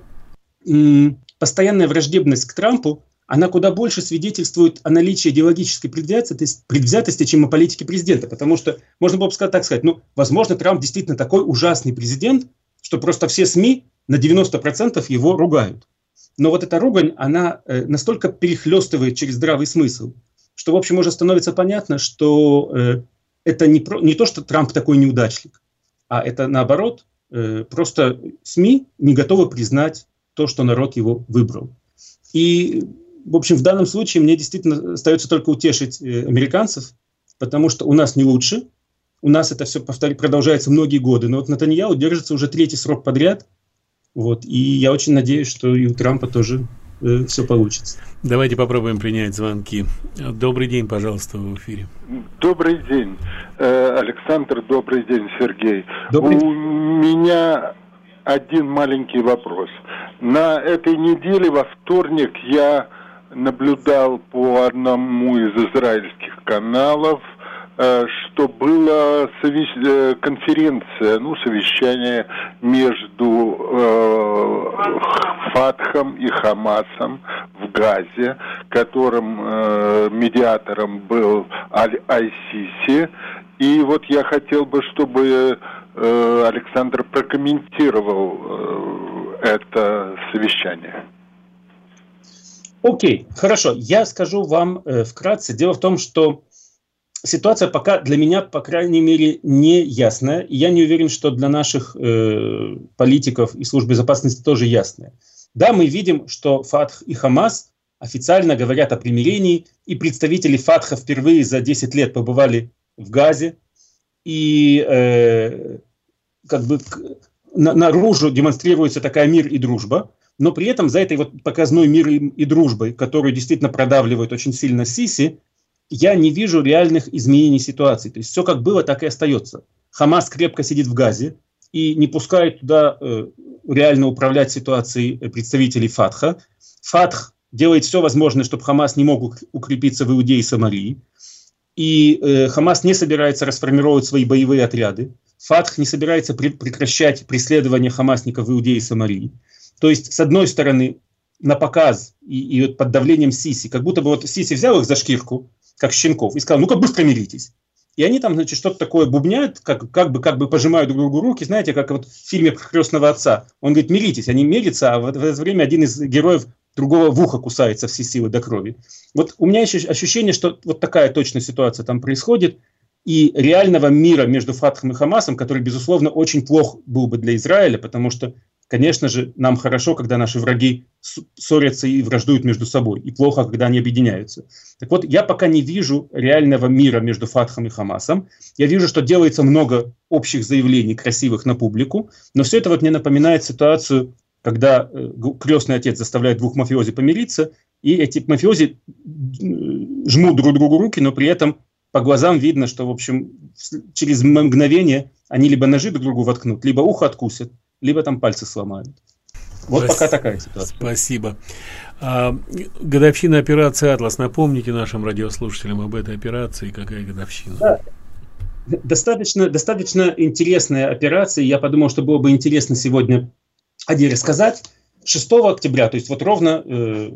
постоянная враждебность к Трампу, она куда больше свидетельствует о наличии идеологической предвзятости, чем о политике президента. Потому что, можно было бы так сказать, ну, возможно, Трамп действительно такой ужасный президент, что просто все СМИ на 90% его ругают. Но вот эта ругань, она настолько перехлестывает через здравый смысл, что, в общем, уже становится понятно, что это не то, что Трамп такой неудачник, а это, наоборот, просто СМИ не готовы признать то, что народ его выбрал. И, в общем, в данном случае мне действительно остается только утешить американцев, потому что у нас не лучше. У нас это все продолжается многие годы. Но вот Нетаньяху держится уже 3-й срок подряд. Вот, и я очень надеюсь, что и у Трампа тоже все получится. Давайте попробуем принять звонки. Добрый день, пожалуйста, в эфире. Добрый день, Александр. Добрый день, Сергей. Добрый день. У меня один маленький вопрос. На этой неделе, во вторник, я наблюдал по одному из израильских каналов, что была конференция, совещание между Фатхом и Хамасом в Газе, которым медиатором был Аль-Айсиси. И вот я хотел бы, чтобы Александр прокомментировал это совещание. Окей, хорошо. Я скажу вам вкратце. Дело в том, что ситуация пока для меня, по крайней мере, не ясная. И я не уверен, что для наших политиков и служб безопасности тоже ясная. Да, мы видим, что Фатх и Хамас официально говорят о примирении. И представители Фатха впервые за 10 лет побывали в Газе. И наружу демонстрируется такая мир и дружба. Но при этом за этой вот показной мир и дружбой, которую действительно продавливает очень сильно Сиси, я не вижу реальных изменений ситуации. То есть все как было, так и остается. Хамас крепко сидит в Газе и не пускает туда реально управлять ситуацией представителей Фатха. Фатх делает все возможное, чтобы Хамас не мог укрепиться в Иудее и Самарии. И Хамас не собирается расформировать свои боевые отряды. Фатх не собирается прекращать преследование хамасников в Иудее и Самарии. То есть, с одной стороны, на показ и вот под давлением Сиси, как будто бы вот Сиси взял их за шкирку, как щенков, и сказал, ну-ка быстро миритесь. И они там, значит, что-то такое бубняют, как бы пожимают друг другу руки, знаете, как вот в фильме «Крестного отца». Он говорит, миритесь, они мирятся, а в это время один из героев другого в ухо кусается все силы до крови. Вот у меня еще ощущение, что вот такая точная ситуация там происходит, и реального мира между Фатхом и Хамасом, который, безусловно, очень плох был бы для Израиля, потому что, конечно же, нам хорошо, когда наши враги ссорятся и враждуют между собой, и плохо, когда они объединяются. Так вот, я пока не вижу реального мира между Фатхом и Хамасом. Я вижу, что делается много общих заявлений, красивых на публику, но все это вот мне напоминает ситуацию, когда крестный отец заставляет двух мафиози помириться, и эти мафиози жмут друг другу руки, но при этом по глазам видно, что, в общем, через мгновение они либо ножи друг другу воткнут, либо ухо откусят, либо там пальцы сломают. Вот пока такая ситуация. Спасибо. Годовщина операции «Атлас». Напомните нашим радиослушателям об этой операции, какая годовщина. Да. Достаточно интересная операция. Я подумал, что было бы интересно сегодня о ней рассказать. 6 октября, то есть вот ровно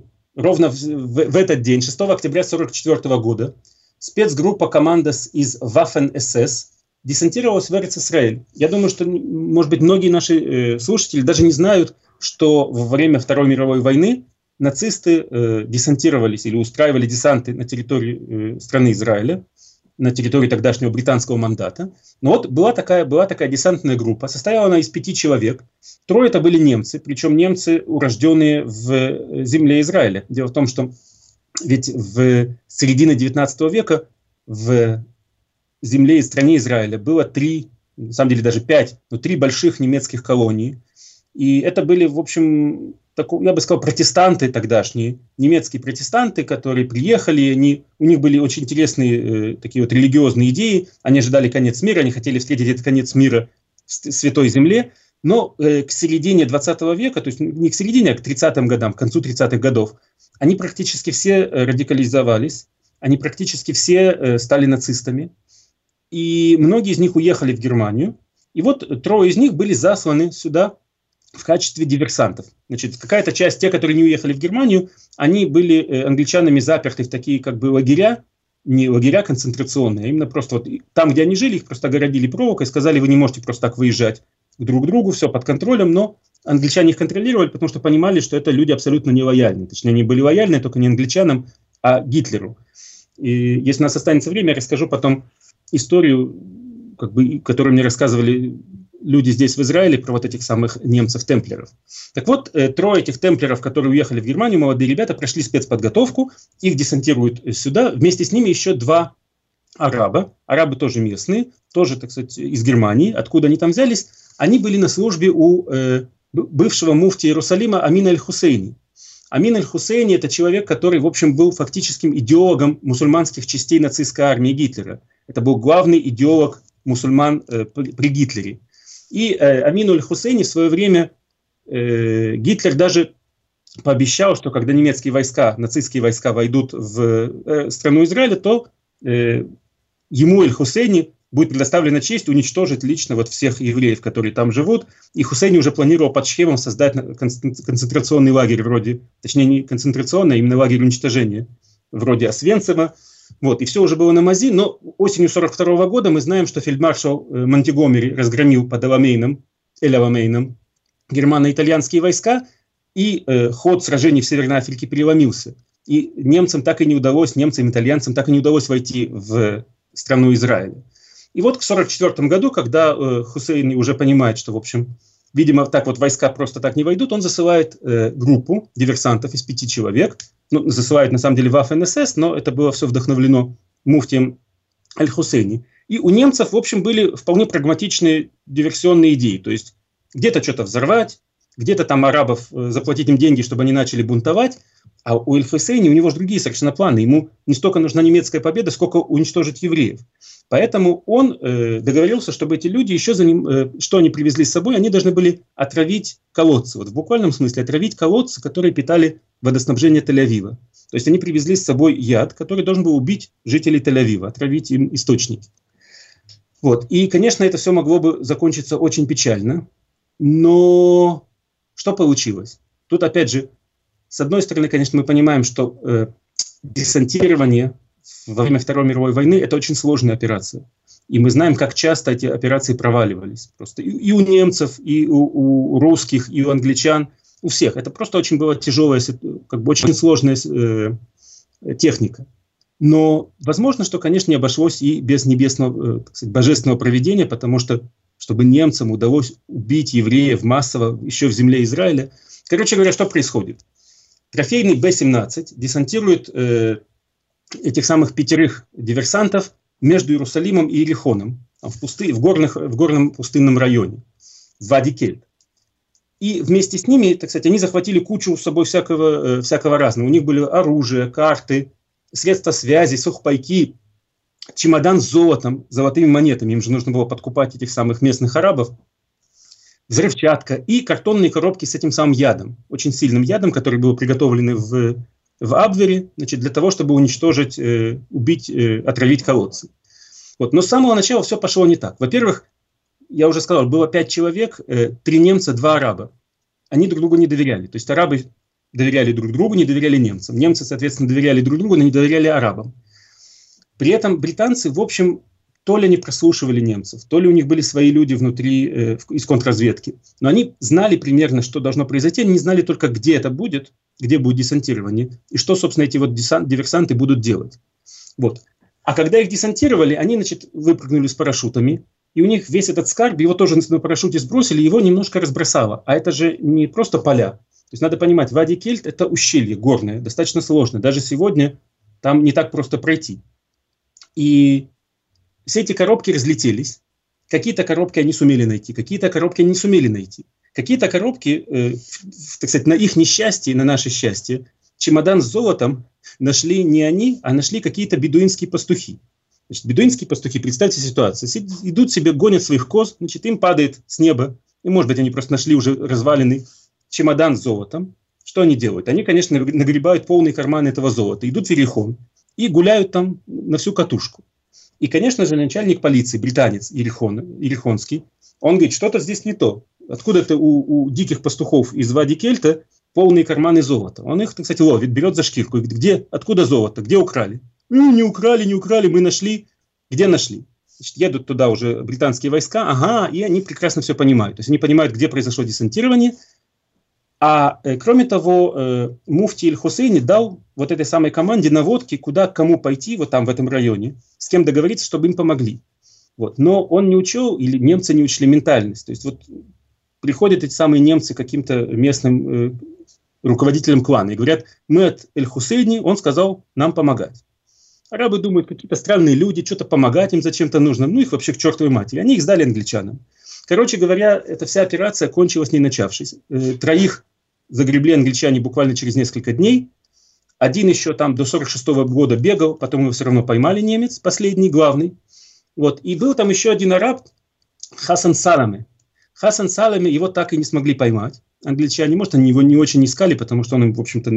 в этот день, 6 октября 1944 года, спецгруппа команда из Waffen-СС десантировалась в Эрец-Исраэль. Я думаю, что, может быть, многие наши слушатели даже не знают, что во время Второй мировой войны нацисты десантировались или устраивали десанты на территории страны Израиля, на территории тогдашнего британского мандата. Но вот была такая десантная группа, состояла она из 5 человек. 3 это были немцы, причем немцы, урожденные в земле Израиля. Дело в том, что ведь в середине 19 века в земле и стране Израиля было 3, на самом деле даже 5, но 3 больших немецких колонии. И это были, в общем, я бы сказал, протестанты тогдашние, немецкие протестанты, которые приехали, у них были очень интересные такие вот религиозные идеи, они ожидали конец мира, они хотели встретить этот конец мира в Святой Земле, но к середине 20 века, то есть не к середине, а к 30-м годам, к концу 30-х годов, они практически все радикализовались, они практически все стали нацистами, и многие из них уехали в Германию, и вот 3 из них были засланы сюда в качестве диверсантов. Значит, какая-то часть, те, которые не уехали в Германию, они были англичанами заперты в такие как бы лагеря, не лагеря концентрационные, а именно просто вот там, где они жили, их просто огородили проволокой, сказали, вы не можете просто так выезжать друг к другу, все под контролем, но англичане их контролировали, потому что понимали, что это люди абсолютно нелояльны. Точнее, они были лояльны только не англичанам, а Гитлеру. И если у нас останется время, я расскажу потом историю, как бы, которую мне рассказывали люди здесь в Израиле про вот этих самых немцев-темплеров. Так вот, 3 этих темплеров, которые уехали в Германию, молодые ребята, прошли спецподготовку, их десантируют сюда, вместе с ними еще 2 араба, арабы тоже местные, тоже, так сказать, из Германии, откуда они там взялись, они были на службе у бывшего муфти Иерусалима Амина аль-Хусейни. Амин аль-Хусейни – это человек, который, в общем, был фактическим идеологом мусульманских частей нацистской армии Гитлера. Это был главный идеолог мусульман при Гитлере. И Амину аль-Хусейни в свое время Гитлер даже пообещал, что когда немецкие войска, нацистские войска войдут в страну Израиля, то ему аль-Хусейни будет предоставлена честь уничтожить лично вот всех евреев, которые там живут. И Хусейни уже планировал под Шхемом создать концентрационный лагерь вроде, точнее не концентрационный, а именно лагерь уничтожения, вроде Освенцима. Вот, и все уже было на мази, но осенью 1942 года мы знаем, что фельдмаршал Монтгомери разгромил под Эль-Аламейном германо-итальянские войска, и ход сражений в Северной Африке переломился. И немцам, итальянцам так и не удалось войти в страну Израиля. И вот к 1944 году, когда Хусейни уже понимает, что, в общем, видимо, так вот войска просто так не войдут, он засылает группу диверсантов из 5 человек, засылает на самом деле Waffen-СС, но это было все вдохновлено муфтием аль-Хусейни. И у немцев, в общем, были вполне прагматичные диверсионные идеи, то есть где-то что-то взорвать, где-то там арабов заплатить им деньги, чтобы они начали бунтовать, а у аль-Хусейни, у него же другие совершенно планы, ему не столько нужна немецкая победа, сколько уничтожить евреев. Поэтому он договорился, чтобы эти люди еще что они привезли с собой, они должны были отравить колодцы, вот в буквальном смысле отравить колодцы, которые питали водоснабжение Тель-Авива. То есть они привезли с собой яд, который должен был убить жителей Тель-Авива, отравить им источники. Вот. И, конечно, это все могло бы закончиться очень печально. Но что получилось? Тут, опять же, с одной стороны, конечно, мы понимаем, что десантирование во время Второй мировой войны – это очень сложная операция. И мы знаем, как часто эти операции проваливались. Просто и у немцев, и у русских, и у англичан, у всех. Это просто очень была тяжелая, как бы очень сложная техника. Но возможно, что, конечно, не обошлось и без небесного, так сказать, божественного провидения, потому что, чтобы немцам удалось убить евреев массово еще в земле Израиля. Короче говоря, что происходит? Трофейный Б-17 десантирует этих самых 5 диверсантов между Иерусалимом и Иерихоном, в горном пустынном районе, в Вади-Кельт. И вместе с ними, так сказать, они захватили кучу с собой всякого разного. У них были оружие, карты, средства связи, сухпайки, чемодан с золотом, золотыми монетами. Им же нужно было подкупать этих самых местных арабов. Взрывчатка и картонные коробки с этим самым ядом, очень сильным ядом, который был приготовлен в Абвере, значит, для того, чтобы уничтожить, убить, отравить колодцы. Вот. Но с самого начала все пошло не так. Во-первых, я уже сказал, было 5 человек, 3 немца, 2 араба. Они друг другу не доверяли. То есть арабы доверяли друг другу, не доверяли немцам. Немцы, соответственно, доверяли друг другу, но не доверяли арабам. При этом британцы, в общем, то ли не прослушивали немцев, то ли у них были свои люди внутри, из контрразведки. Но они знали примерно, что должно произойти, они не знали только, где это будет, где будет десантирование, и что, собственно, эти вот диверсанты будут делать. Вот. А когда их десантировали, они, значит, выпрыгнули с парашютами, и у них весь этот скарб, его тоже на парашюте сбросили, его немножко разбросало. А это же не просто поля. То есть надо понимать, Вади-Кельт – это ущелье горное, достаточно сложное. Даже сегодня там не так просто пройти. И все эти коробки разлетелись. Какие-то коробки они сумели найти, какие-то коробки они не сумели найти. Какие-то коробки, так сказать, на их несчастье, на наше счастье, чемодан с золотом нашли не они, а нашли какие-то бедуинские пастухи. Значит, бедуинские пастухи, представьте ситуацию, идут себе, гонят своих коз, значит, им падает с неба, и, может быть, они просто нашли уже разваленный чемодан с золотом. Что они делают? Они, конечно, нагребают полные карманы этого золота, идут в Иерихон и гуляют там на всю катушку. И, конечно же, начальник полиции, британец Иерихонский, он говорит, что-то здесь не то. Откуда-то у диких пастухов из Вади-Кельта полные карманы золота. Он их, кстати, ловит, берет за шкирку. Говорит, откуда золото? Где украли? Не украли, мы нашли. Где нашли? Значит, едут туда уже британские войска, и они прекрасно все понимают. То есть они понимают, где произошло десантирование. А кроме того, муфти Эль-Хусейни дал вот этой самой команде наводки, куда, кому пойти, вот там в этом районе, с кем договориться, чтобы им помогли. Вот. Но он не учел, или немцы не учли ментальность. То есть вот приходят эти самые немцы к каким-то местным руководителям клана и говорят, мы от Эль-Хусейни, он сказал нам помогать. Арабы думают, какие-то странные люди, что-то помогать им зачем-то нужно, ну их вообще к чертовой матери. Они их сдали англичанам. Короче говоря, эта вся операция кончилась не начавшись. 3 загребли англичане буквально через несколько дней. Один еще там до 1946 года бегал, потом его все равно поймали немец, последний, главный. Вот. И был там еще один араб, Хасан Саламе. Хасан Саламе, его так и не смогли поймать. Англичане, может, они его не очень искали, потому что он, в общем-то,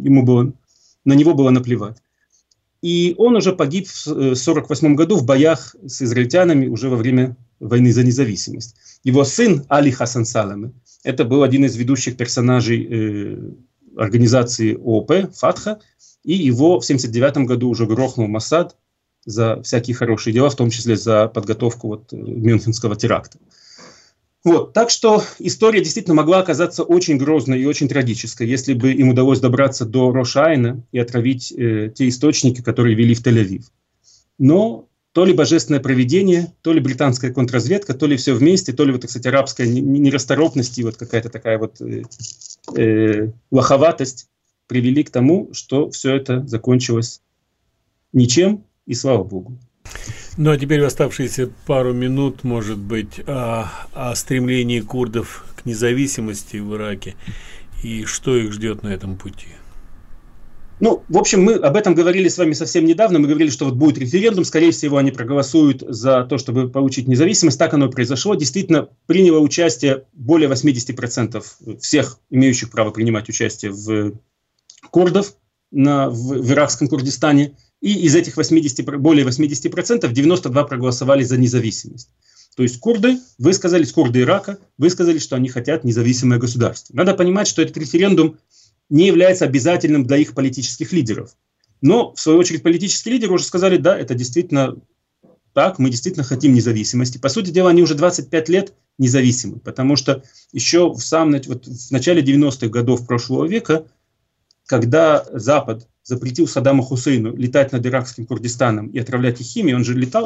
на него было наплевать. И он уже погиб в 1948 году в боях с израильтянами уже во время войны за независимость. Его сын Али Хасан Саламе, это был один из ведущих персонажей организации ООП, Фатха, и его в 1979 году уже грохнул Моссад за всякие хорошие дела, в том числе за подготовку Мюнхенского теракта. Вот, так что история действительно могла оказаться очень грозной и очень трагической, если бы им удалось добраться до Рош-Айна и отравить те источники, которые вели в Тель-Авив. Но то ли божественное провидение, то ли британская контрразведка, то ли все вместе, то ли, вот, так сказать, арабская нерасторопность и вот какая-то такая вот лоховатость привели к тому, что все это закончилось ничем, и слава Богу. Ну, а теперь в оставшиеся пару минут, может быть, о стремлении курдов к независимости в Ираке и что их ждет на этом пути. Ну, в общем, мы об этом говорили с вами совсем недавно. Мы говорили, что вот будет референдум, скорее всего, они проголосуют за то, чтобы получить независимость. Так оно и произошло. Действительно, приняло участие более 80% всех имеющих право принимать участие в курдов в иракском Курдистане. И из этих более 80%, 92% проголосовали за независимость. То есть курды Ирака высказали, что они хотят независимое государство. Надо понимать, что этот референдум не является обязательным для их политических лидеров. Но, в свою очередь, политические лидеры уже сказали, да, это действительно так, мы действительно хотим независимости. По сути дела, они уже 25 лет независимы, потому что еще в начале 90-х годов прошлого века, когда Запад запретил Саддаму Хусейну летать над иракским Курдистаном и отравлять их химией,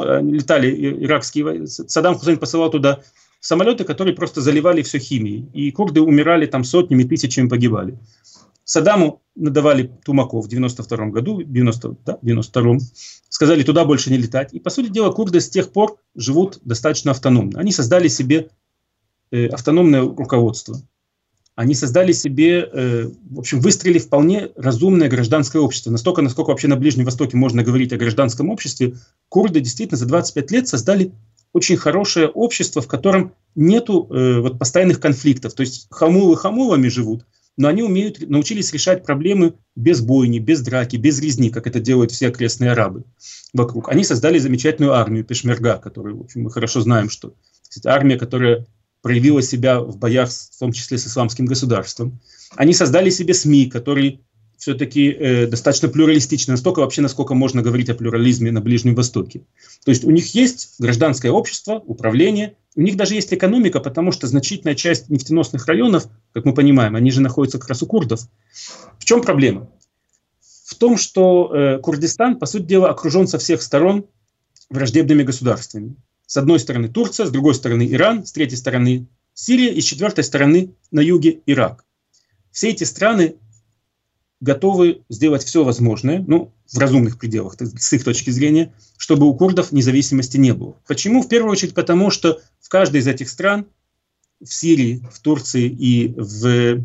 Саддам Хусейн посылал туда самолеты, которые просто заливали все химией, и курды умирали там сотнями, тысячами погибали. Саддаму надавали тумаков в 92-м году, 92-м, сказали туда больше не летать. И, по сути дела, курды с тех пор живут достаточно автономно. Они создали себе автономное руководство. Они создали себе, выстроили вполне разумное гражданское общество. Настолько, насколько вообще на Ближнем Востоке можно говорить о гражданском обществе, курды действительно за 25 лет создали очень хорошее общество, в котором нету постоянных конфликтов. То есть хамулы хамулами живут, но они научились решать проблемы без бойни, без драки, без резни, как это делают все окрестные арабы вокруг. Они создали замечательную армию Пешмерга, которую, в общем, мы хорошо знаем, что армия, которая проявила себя в боях, в том числе с исламским государством. Они создали себе СМИ, которые все-таки достаточно плюралистичны, насколько можно говорить о плюрализме на Ближнем Востоке. То есть у них есть гражданское общество, управление, у них даже есть экономика, потому что значительная часть нефтеносных районов, как мы понимаем, они же находятся как раз у курдов. В чем проблема? В том, что Курдистан, по сути дела, окружен со всех сторон враждебными государствами. С одной стороны Турция, с другой стороны Иран, с третьей стороны Сирия и с четвертой стороны на юге Ирак. Все эти страны готовы сделать все возможное, в разумных пределах, с их точки зрения, чтобы у курдов независимости не было. Почему? В первую очередь потому, что в каждой из этих стран, в Сирии, в Турции и в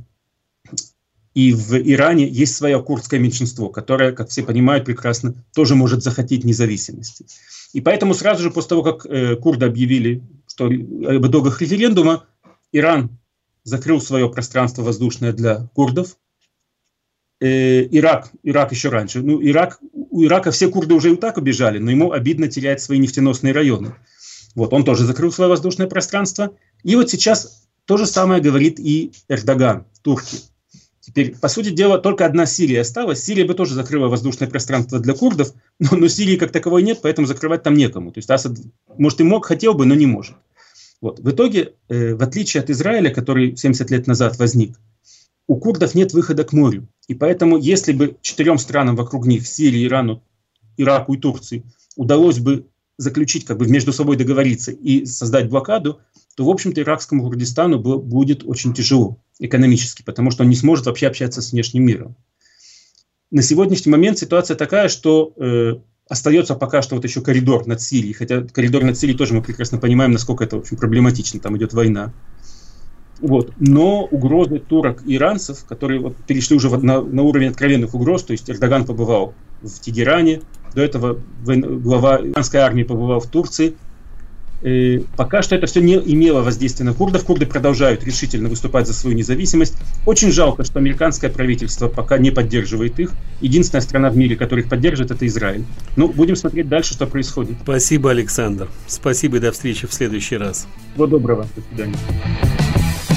Иране есть свое курдское меньшинство, которое, как все понимают прекрасно, тоже может захотеть независимости. И поэтому сразу же после того, как курды объявили об итогах референдума, Иран закрыл свое пространство воздушное для курдов. Ирак еще раньше. У Ирака все курды уже и так убежали, но ему обидно терять свои нефтеносные районы. Он тоже закрыл свое воздушное пространство. И вот сейчас то же самое говорит и Эрдоган, турки. Теперь, по сути дела, только одна Сирия осталась. Сирия бы тоже закрыла воздушное пространство для курдов, но Сирии как таковой нет, поэтому закрывать там некому. То есть Асад, может, и хотел бы, но не может. В итоге, в отличие от Израиля, который 70 лет назад возник, у курдов нет выхода к морю. И поэтому, если бы 4 странам вокруг них, Сирии, Ирану, Ираку и Турции, удалось бы заключить, между собой договориться и создать блокаду, то, в общем-то, иракскому Курдистану будет очень тяжело экономически, потому что он не сможет вообще общаться с внешним миром. На сегодняшний момент ситуация такая, что остается пока что еще коридор над Сирией, хотя коридор над Сирией тоже мы прекрасно понимаем, насколько это очень проблематично, там идет война. Но угрозы турок и иранцев, которые перешли уже на уровень откровенных угроз, то есть Эрдоган побывал в Тегеране, до этого глава иранской армии побывал в Турции, пока что это все не имело воздействия на курдов. Курды продолжают решительно выступать за свою независимость. Очень жалко, что американское правительство пока не поддерживает их. Единственная страна в мире, которая их поддерживает, это Израиль. Будем смотреть дальше, что происходит. Спасибо, Александр. Спасибо и до встречи в следующий раз. Всего доброго. До свидания.